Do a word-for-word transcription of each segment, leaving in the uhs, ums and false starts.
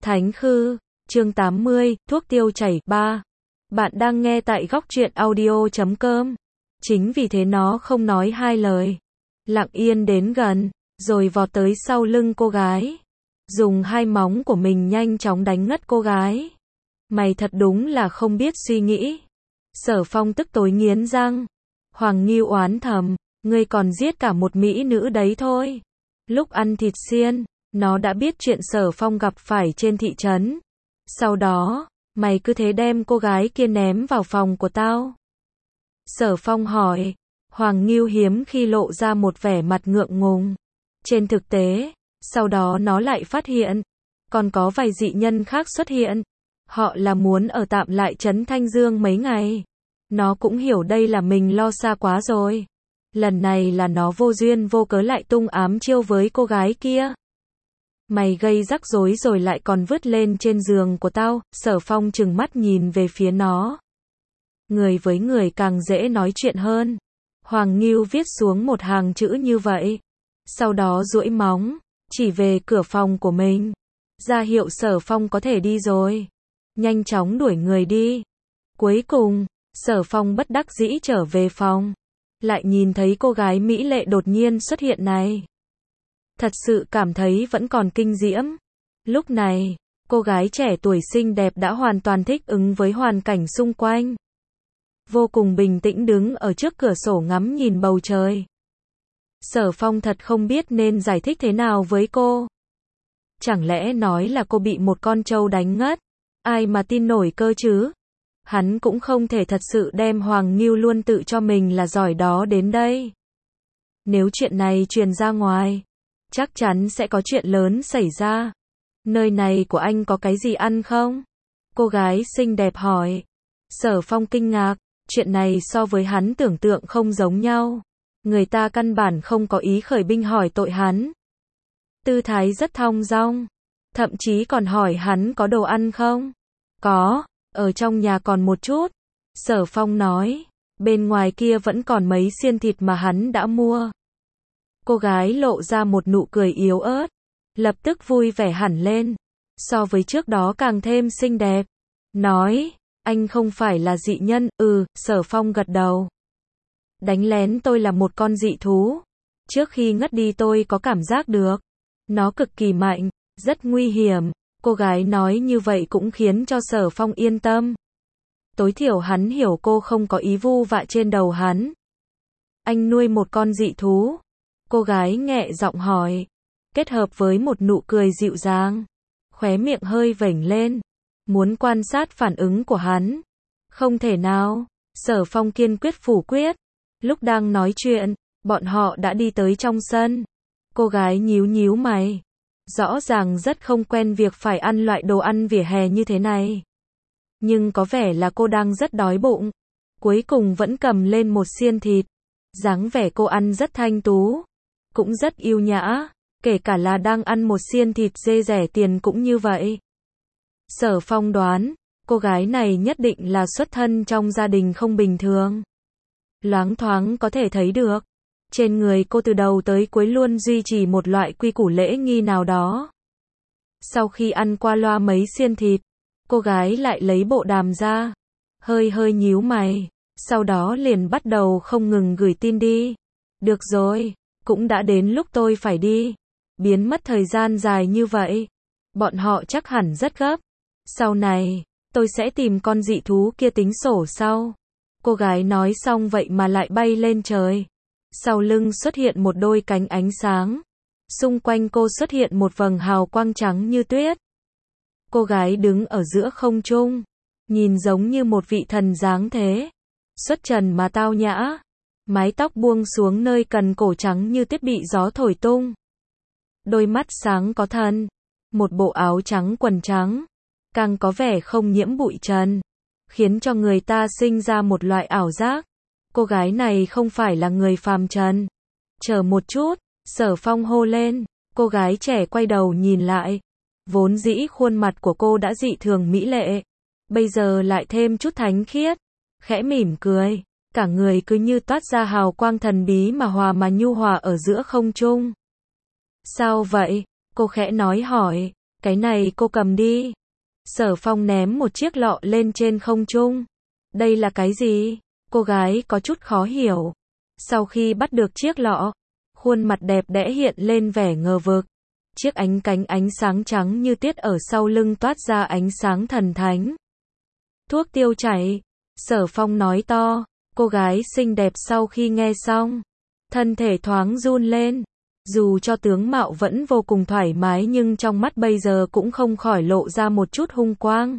Thánh Khư, chương tám mươi, thuốc tiêu chảy, ba. Bạn đang nghe tại góc truyện audio chấm com. Chính vì thế nó không nói hai lời. Lặng yên đến gần, rồi vọt tới sau lưng cô gái. Dùng hai móng của mình nhanh chóng đánh ngất cô gái. Mày thật đúng là không biết suy nghĩ. Sở Phong tức tối nghiến răng. Hoàng Ngưu oán thầm, ngươi còn giết cả một mỹ nữ đấy thôi. Lúc ăn thịt xiên, nó đã biết chuyện Sở Phong gặp phải trên thị trấn. Sau đó, mày cứ thế đem cô gái kia ném vào phòng của tao. Sở Phong hỏi. Hoàng Ngưu hiếm khi lộ ra một vẻ mặt ngượng ngùng. Trên thực tế, sau đó nó lại phát hiện, còn có vài dị nhân khác xuất hiện. Họ là muốn ở tạm lại trấn Thanh Dương mấy ngày. Nó cũng hiểu đây là mình lo xa quá rồi. Lần này là nó vô duyên vô cớ lại tung ám chiêu với cô gái kia. Mày gây rắc rối rồi lại còn vứt lên trên giường của tao. Sở Phong trừng mắt nhìn về phía nó. Người với người càng dễ nói chuyện hơn. Hoàng Ngưu viết xuống một hàng chữ như vậy. Sau đó duỗi móng, chỉ về cửa phòng của mình. Ra hiệu Sở Phong có thể đi rồi. Nhanh chóng đuổi người đi. Cuối cùng, Sở Phong bất đắc dĩ trở về phòng. Lại nhìn thấy cô gái mỹ lệ đột nhiên xuất hiện này. Thật sự cảm thấy vẫn còn kinh diễm. Lúc này, cô gái trẻ tuổi xinh đẹp đã hoàn toàn thích ứng với hoàn cảnh xung quanh. Vô cùng bình tĩnh đứng ở trước cửa sổ ngắm nhìn bầu trời. Sở Phong thật không biết nên giải thích thế nào với cô. Chẳng lẽ nói là cô bị một con trâu đánh ngất? Ai mà tin nổi cơ chứ? Hắn cũng không thể thật sự đem Hoàng Ngưu luôn tự cho mình là giỏi đó đến đây. Nếu chuyện này truyền ra ngoài, chắc chắn sẽ có chuyện lớn xảy ra. Nơi này của anh có cái gì ăn không? Cô gái xinh đẹp hỏi. Sở Phong kinh ngạc, chuyện này so với hắn tưởng tượng không giống nhau. Người ta căn bản không có ý khởi binh hỏi tội hắn. Tư thái rất thong dong, thậm chí còn hỏi hắn có đồ ăn không? Có, ở trong nhà còn một chút. Sở Phong nói, bên ngoài kia vẫn còn mấy xiên thịt mà hắn đã mua. Cô gái lộ ra một nụ cười yếu ớt, lập tức vui vẻ hẳn lên, so với trước đó càng thêm xinh đẹp. Nói, anh không phải là dị nhân, ừ, Sở Phong gật đầu. Đánh lén tôi là một con dị thú. Trước khi ngất đi tôi có cảm giác được. Nó cực kỳ mạnh, rất nguy hiểm. Cô gái nói như vậy cũng khiến cho Sở Phong yên tâm. Tối thiểu hắn hiểu cô không có ý vu vạ trên đầu hắn. Anh nuôi một con dị thú. Cô gái nhẹ giọng hỏi. Kết hợp với một nụ cười dịu dàng. Khóe miệng hơi vểnh lên. Muốn quan sát phản ứng của hắn. Không thể nào. Sở Phong kiên quyết phủ quyết. Lúc đang nói chuyện, bọn họ đã đi tới trong sân. Cô gái nhíu nhíu mày. Rõ ràng rất không quen việc phải ăn loại đồ ăn vỉa hè như thế này. Nhưng có vẻ là cô đang rất đói bụng. Cuối cùng vẫn cầm lên một xiên thịt. Dáng vẻ cô ăn rất thanh tú. Cũng rất yêu nhã. Kể cả là đang ăn một xiên thịt dê rẻ tiền cũng như vậy. Sở Phong đoán, cô gái này nhất định là xuất thân trong gia đình không bình thường. Loáng thoáng có thể thấy được. Trên người cô từ đầu tới cuối luôn duy trì một loại quy củ lễ nghi nào đó. Sau khi ăn qua loa mấy xiên thịt, cô gái lại lấy bộ đàm ra. Hơi hơi nhíu mày. Sau đó liền bắt đầu không ngừng gửi tin đi. Được rồi, cũng đã đến lúc tôi phải đi. Biến mất thời gian dài như vậy. Bọn họ chắc hẳn rất gấp. Sau này, tôi sẽ tìm con dị thú kia tính sổ sau. Cô gái nói xong vậy mà lại bay lên trời. Sau lưng xuất hiện một đôi cánh ánh sáng. Xung quanh cô xuất hiện một vầng hào quang trắng như tuyết. Cô gái đứng ở giữa không trung. Nhìn giống như một vị thần dáng thế. Xuất trần mà tao nhã. Mái tóc buông xuống nơi cần cổ trắng như tuyết bị gió thổi tung. Đôi mắt sáng có thần. Một bộ áo trắng quần trắng. Càng có vẻ không nhiễm bụi trần. Khiến cho người ta sinh ra một loại ảo giác. Cô gái này không phải là người phàm trần. Chờ một chút, Sở Phong hô lên. Cô gái trẻ quay đầu nhìn lại. Vốn dĩ khuôn mặt của cô đã dị thường mỹ lệ. Bây giờ lại thêm chút thánh khiết. Khẽ mỉm cười. Cả người cứ như toát ra hào quang thần bí mà hòa mà nhu hòa ở giữa không trung. Sao vậy? Cô khẽ nói hỏi. Cái này cô cầm đi. Sở Phong ném một chiếc lọ lên trên không trung. Đây là cái gì? Cô gái có chút khó hiểu. Sau khi bắt được chiếc lọ, khuôn mặt đẹp đẽ hiện lên vẻ ngờ vực. Chiếc ánh cánh ánh sáng trắng như tiết ở sau lưng toát ra ánh sáng thần thánh. Thuốc tiêu chảy. Sở Phong nói to. Cô gái xinh đẹp sau khi nghe xong, thân thể thoáng run lên. Dù cho tướng mạo vẫn vô cùng thoải mái nhưng trong mắt bây giờ cũng không khỏi lộ ra một chút hung quang.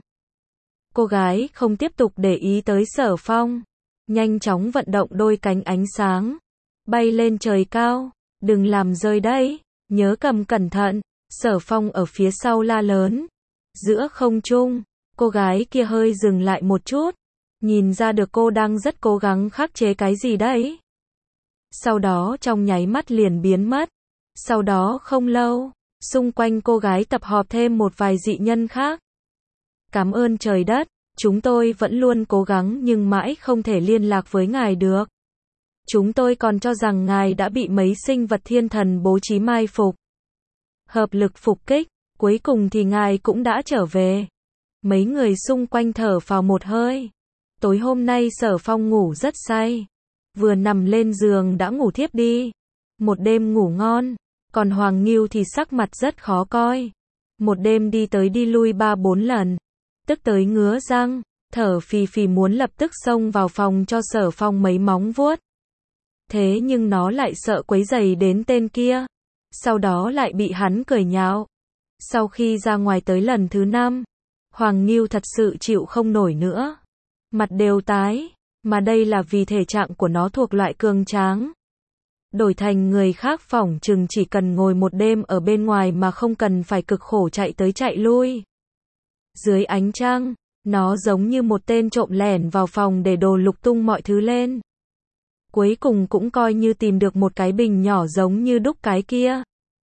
Cô gái không tiếp tục để ý tới Sở Phong. Nhanh chóng vận động đôi cánh ánh sáng. Bay lên trời cao. Đừng làm rơi đấy. Nhớ cầm cẩn thận. Sở Phong ở phía sau la lớn. Giữa không trung, cô gái kia hơi dừng lại một chút. Nhìn ra được cô đang rất cố gắng khắc chế cái gì đấy. Sau đó trong nháy mắt liền biến mất. Sau đó không lâu, xung quanh cô gái tập họp thêm một vài dị nhân khác. Cảm ơn trời đất, chúng tôi vẫn luôn cố gắng nhưng mãi không thể liên lạc với ngài được. Chúng tôi còn cho rằng ngài đã bị mấy sinh vật thiên thần bố trí mai phục. Hợp lực phục kích, cuối cùng thì ngài cũng đã trở về. Mấy người xung quanh thở phào một hơi. Tối hôm nay Sở Phong ngủ rất say. Vừa nằm lên giường đã ngủ thiếp đi. Một đêm ngủ ngon. Còn Hoàng Nghiêu thì sắc mặt rất khó coi. Một đêm đi tới đi lui ba bốn lần. Tức tới ngứa răng. Thở phì phì muốn lập tức xông vào phòng cho Sở Phong mấy móng vuốt. Thế nhưng nó lại sợ quấy rầy đến tên kia. Sau đó lại bị hắn cười nhạo. Sau khi ra ngoài tới lần thứ năm, Hoàng Nghiêu thật sự chịu không nổi nữa. Mặt đều tái, mà đây là vì thể trạng của nó thuộc loại cường tráng. Đổi thành người khác phỏng chừng chỉ cần ngồi một đêm ở bên ngoài mà không cần phải cực khổ chạy tới chạy lui. Dưới ánh trăng, nó giống như một tên trộm lẻn vào phòng để đồ lục tung mọi thứ lên. Cuối cùng cũng coi như tìm được một cái bình nhỏ giống như đúc cái kia.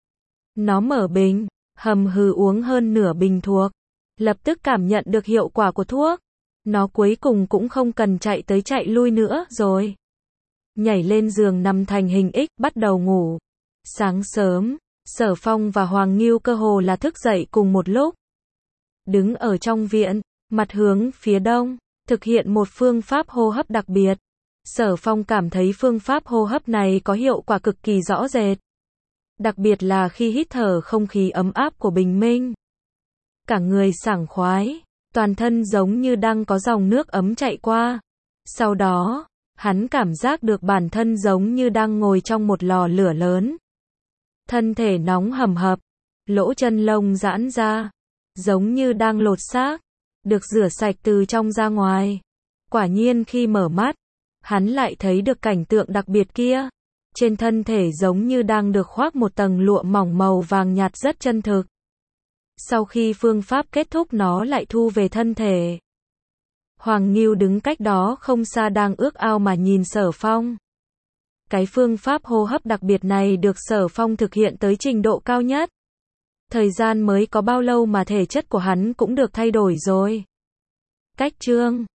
Nó mở bình, hầm hừ uống hơn nửa bình thuốc. Lập tức cảm nhận được hiệu quả của thuốc. Nó cuối cùng cũng không cần chạy tới chạy lui nữa rồi. Nhảy lên giường nằm thành hình X bắt đầu ngủ. Sáng sớm, Sở Phong và Hoàng Nghiêu cơ hồ là thức dậy cùng một lúc. Đứng ở trong viện, mặt hướng phía đông, thực hiện một phương pháp hô hấp đặc biệt. Sở Phong cảm thấy phương pháp hô hấp này có hiệu quả cực kỳ rõ rệt. Đặc biệt là khi hít thở không khí ấm áp của bình minh. Cả người sảng khoái, toàn thân giống như đang có dòng nước ấm chạy qua. Sau đó, hắn cảm giác được bản thân giống như đang ngồi trong một lò lửa lớn. Thân thể nóng hầm hập, lỗ chân lông giãn ra, giống như đang lột xác, được rửa sạch từ trong ra ngoài. Quả nhiên khi mở mắt, hắn lại thấy được cảnh tượng đặc biệt kia. Trên thân thể giống như đang được khoác một tầng lụa mỏng màu vàng nhạt rất chân thực. Sau khi phương pháp kết thúc nó lại thu về thân thể. Hoàng Nghiêu đứng cách đó không xa đang ước ao mà nhìn Sở Phong. Cái phương pháp hô hấp đặc biệt này được Sở Phong thực hiện tới trình độ cao nhất. Thời gian mới có bao lâu mà thể chất của hắn cũng được thay đổi rồi. Cách chương